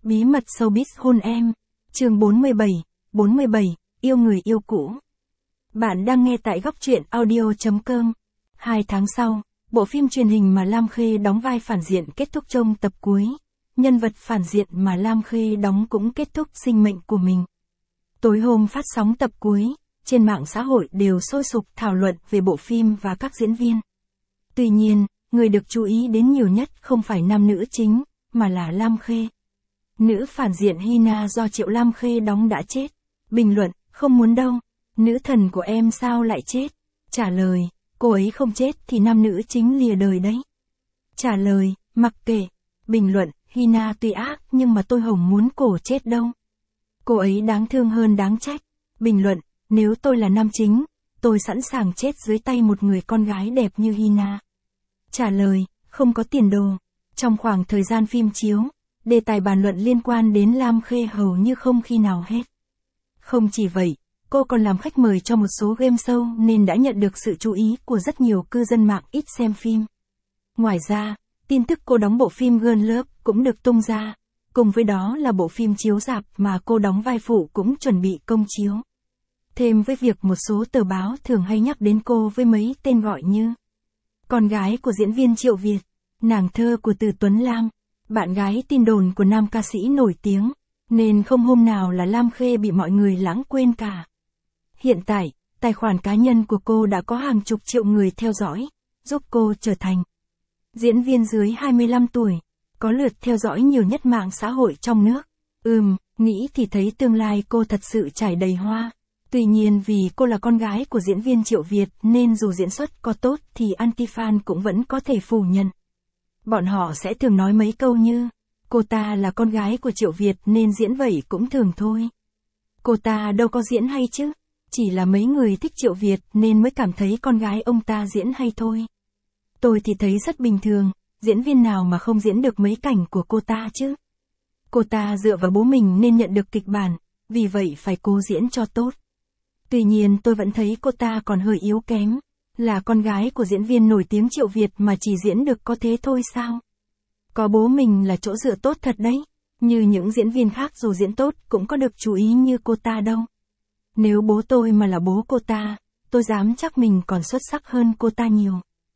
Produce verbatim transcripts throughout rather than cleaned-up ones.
Bí mật showbiz hôn em. Chương bốn mươi bảy, bốn mươi bảy, yêu người yêu cũ. Bạn đang nghe tại góc truyện audio chấm com. Hai tháng sau, bộ phim truyền hình mà Lam Khê đóng vai phản diện kết thúc trong tập cuối. Nhân vật phản diện mà Lam Khê đóng cũng kết thúc sinh mệnh của mình. Tối hôm phát sóng tập cuối, trên mạng xã hội đều sôi sục thảo luận về bộ phim và các diễn viên. Tuy nhiên, người được chú ý đến nhiều nhất không phải nam nữ chính, mà là Lam Khê. Nữ phản diện Hina do Triệu Lam Khê đóng đã chết. Bình luận, không muốn đâu. Nữ thần của em sao lại chết? Trả lời, cô ấy không chết thì nam nữ chính lìa đời đấy. Trả lời, mặc kệ. Bình luận, Hina tuy ác nhưng mà tôi không muốn cổ chết đâu. Cô ấy đáng thương hơn đáng trách. Bình luận, nếu tôi là nam chính, tôi sẵn sàng chết dưới tay một người con gái đẹp như Hina. Trả lời, không có tiền đồ. Trong khoảng thời gian phim chiếu, đề tài bàn luận liên quan đến Lam Khê hầu như không khi nào hết. Không chỉ vậy, cô còn làm khách mời cho một số game show nên đã nhận được sự chú ý của rất nhiều cư dân mạng ít xem phim. Ngoài ra, tin tức cô đóng bộ phim Girl Love cũng được tung ra, cùng với đó là bộ phim chiếu rạp mà cô đóng vai phụ cũng chuẩn bị công chiếu. Thêm với việc một số tờ báo thường hay nhắc đến cô với mấy tên gọi như con gái của diễn viên Triệu Việt, nàng thơ của Từ Tuấn Lam, bạn gái tin đồn của nam ca sĩ nổi tiếng, nên không hôm nào là Lam Khê bị mọi người lãng quên cả. Hiện tại, tài khoản cá nhân của cô đã có hàng chục triệu người theo dõi, giúp cô trở thành diễn viên dưới hai mươi lăm tuổi, có lượt theo dõi nhiều nhất mạng xã hội trong nước. Ừm, nghĩ thì thấy tương lai cô thật sự trải đầy hoa. Tuy nhiên vì cô là con gái của diễn viên Triệu Việt nên dù diễn xuất có tốt thì anti-fan cũng vẫn có thể phủ nhận. Bọn họ sẽ thường nói mấy câu như, cô ta là con gái của Triệu Việt nên diễn vậy cũng thường thôi. Cô ta đâu có diễn hay chứ, chỉ là mấy người thích Triệu Việt nên mới cảm thấy con gái ông ta diễn hay thôi. Tôi thì thấy rất bình thường, diễn viên nào mà không diễn được mấy cảnh của cô ta chứ. Cô ta dựa vào bố mình nên nhận được kịch bản, vì vậy phải cố diễn cho tốt. Tuy nhiên tôi vẫn thấy cô ta còn hơi yếu kém, là con gái của diễn viên nổi tiếng Triệu Việt mà chỉ diễn được có thế thôi sao? Có bố mình là chỗ dựa tốt thật đấy, như những diễn viên khác dù diễn tốt cũng có được chú ý như cô ta đâu. Nếu bố tôi mà là bố cô ta, tôi dám chắc mình còn xuất sắc hơn cô ta nhiều.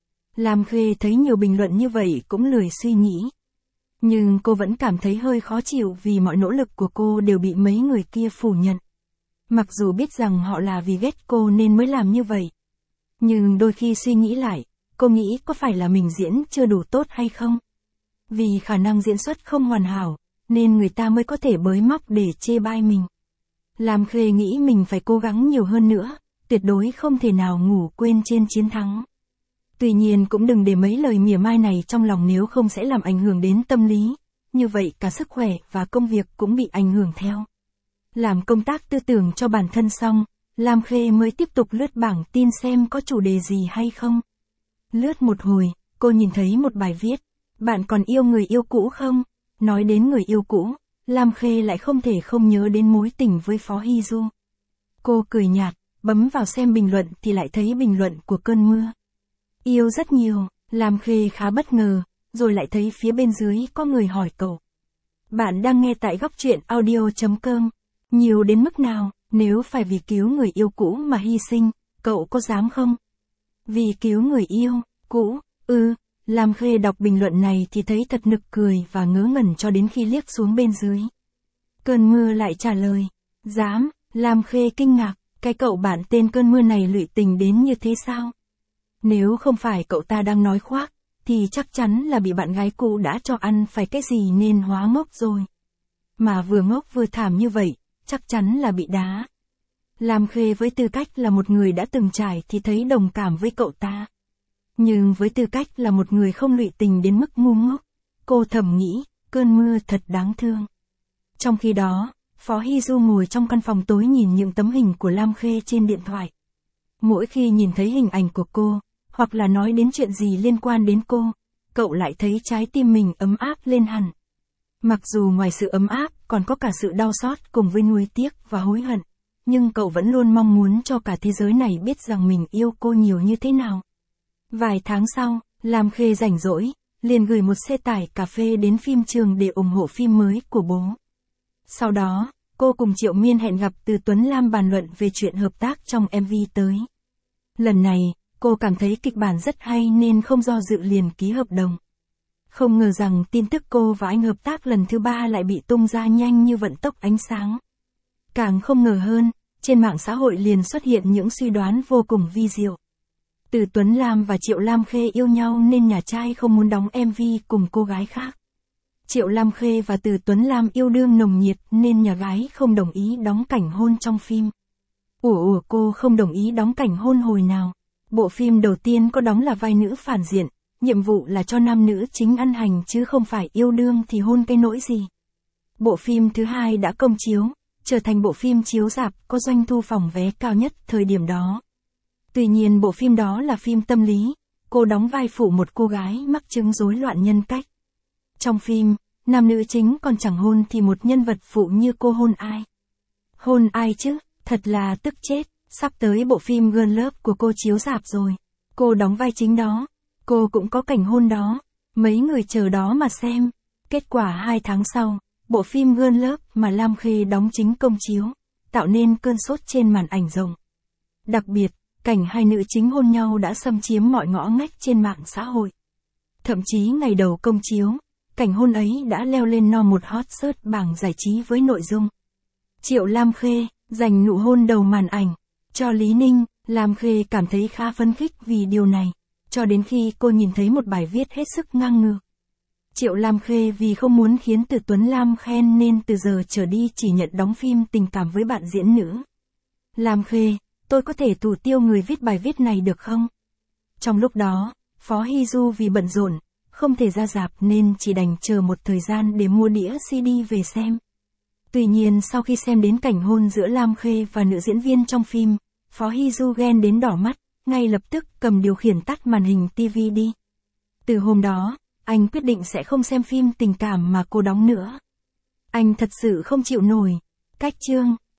Lam Khê thấy nhiều bình luận như vậy cũng lười suy nghĩ. Nhưng cô vẫn cảm thấy hơi khó chịu vì mọi nỗ lực của cô đều bị mấy người kia phủ nhận. Mặc dù biết rằng họ là vì ghét cô nên mới làm như vậy. Nhưng đôi khi suy nghĩ lại, cô nghĩ có phải là mình diễn chưa đủ tốt hay không? Vì khả năng diễn xuất không hoàn hảo, nên người ta mới có thể bới móc để chê bai mình. Lam Khê nghĩ mình phải cố gắng nhiều hơn nữa, tuyệt đối không thể nào ngủ quên trên chiến thắng. Tuy nhiên cũng đừng để mấy lời mỉa mai này trong lòng nếu không sẽ làm ảnh hưởng đến tâm lý, như vậy cả sức khỏe và công việc cũng bị ảnh hưởng theo. Làm công tác tư tưởng cho bản thân xong, Lam Khê mới tiếp tục lướt bảng tin xem có chủ đề gì hay không. Lướt một hồi, cô nhìn thấy một bài viết, bạn còn yêu người yêu cũ không? Nói đến người yêu cũ, Lam Khê lại không thể không nhớ đến mối tình với Phó Hy Du. Cô cười nhạt, bấm vào xem bình luận thì lại thấy bình luận của Cơn Mưa. Yêu rất nhiều, Lam Khê khá bất ngờ, rồi lại thấy phía bên dưới có người hỏi cậu. Bạn đang nghe tại góc truyện audio chấm com. Nhiều đến mức nào, nếu phải vì cứu người yêu cũ mà hy sinh, cậu có dám không? Vì cứu người yêu, cũ, ư, Lam Khê đọc bình luận này thì thấy thật nực cười và ngớ ngẩn cho đến khi liếc xuống bên dưới. Cơn Mưa lại trả lời, dám, Lam Khê kinh ngạc, cái cậu bạn tên Cơn Mưa này lụy tình đến như thế sao? Nếu không phải cậu ta đang nói khoác, thì chắc chắn là bị bạn gái cũ đã cho ăn phải cái gì nên hóa ngốc rồi. Mà vừa ngốc vừa thảm như vậy, chắc chắn là bị đá. Lam Khê với tư cách là một người đã từng trải thì thấy đồng cảm với cậu ta. Nhưng với tư cách là một người không lụy tình đến mức ngu ngốc, cô thầm nghĩ, Cơn Mưa thật đáng thương. Trong khi đó, Phó Hy Du ngồi trong căn phòng tối nhìn những tấm hình của Lam Khê trên điện thoại. Mỗi khi nhìn thấy hình ảnh của cô, hoặc là nói đến chuyện gì liên quan đến cô, cậu lại thấy trái tim mình ấm áp lên hẳn. Mặc dù ngoài sự ấm áp còn có cả sự đau xót cùng với nuối tiếc và hối hận, nhưng cậu vẫn luôn mong muốn cho cả thế giới này biết rằng mình yêu cô nhiều như thế nào. Vài tháng sau, Lam Khê rảnh rỗi, liền gửi một xe tải cà phê đến phim trường để ủng hộ phim mới của bố. Sau đó, cô cùng Triệu Miên hẹn gặp Từ Tuấn Lam bàn luận về chuyện hợp tác trong em vê tới. Lần này, cô cảm thấy kịch bản rất hay nên không do dự liền ký hợp đồng. Không ngờ rằng tin tức cô và anh hợp tác lần thứ ba lại bị tung ra nhanh như vận tốc ánh sáng. Càng không ngờ hơn, trên mạng xã hội liền xuất hiện những suy đoán vô cùng vi diệu. Từ Tuấn Lam và Triệu Lam Khê yêu nhau nên nhà trai không muốn đóng em vê cùng cô gái khác. Triệu Lam Khê và Từ Tuấn Lam yêu đương nồng nhiệt nên nhà gái không đồng ý đóng cảnh hôn trong phim. Ủa ủa cô không đồng ý đóng cảnh hôn hồi nào. Bộ phim đầu tiên cô đóng là vai nữ phản diện, nhiệm vụ là cho nam nữ chính ăn hành chứ không phải yêu đương thì hôn cái nỗi gì. Bộ phim thứ hai đã công chiếu, trở thành bộ phim chiếu rạp có doanh thu phòng vé cao nhất thời điểm đó. Tuy nhiên bộ phim đó là phim tâm lý, cô đóng vai phụ một cô gái mắc chứng rối loạn nhân cách. Trong phim, nam nữ chính còn chẳng hôn thì một nhân vật phụ như cô hôn ai? Hôn ai chứ, thật là tức chết, sắp tới bộ phim Girl Love của cô chiếu rạp rồi. Cô đóng vai chính đó, cô cũng có cảnh hôn đó, mấy người chờ đó mà xem. Kết quả hai tháng sau, bộ phim Girl Love mà Lam Khê đóng chính công chiếu, tạo nên cơn sốt trên màn ảnh rộng. Đặc biệt, cảnh hai nữ chính hôn nhau đã xâm chiếm mọi ngõ ngách trên mạng xã hội. Thậm chí ngày đầu công chiếu, cảnh hôn ấy đã leo lên no một hot search bảng giải trí với nội dung Triệu Lam Khê dành nụ hôn đầu màn ảnh cho Lý Ninh. Lam Khê cảm thấy khá phấn khích vì điều này, cho đến khi cô nhìn thấy một bài viết hết sức ngang ngược. Triệu Lam Khê vì không muốn khiến Từ Tuấn Lam khen nên từ giờ trở đi chỉ nhận đóng phim tình cảm với bạn diễn nữ. Lam Khê, tôi có thể thủ tiêu người viết bài viết này được không? Trong lúc đó, Phó Hy Du vì bận rộn, không thể ra rạp nên chỉ đành chờ một thời gian để mua đĩa xê đê về xem. Tuy nhiên sau khi xem đến cảnh hôn giữa Lam Khê và nữ diễn viên trong phim, Phó Hy Du ghen đến đỏ mắt, ngay lập tức cầm điều khiển tắt màn hình ti vi đi. Từ hôm đó, anh quyết định sẽ không xem phim tình cảm mà cô đóng nữa. Anh thật sự không chịu nổi. Cách chương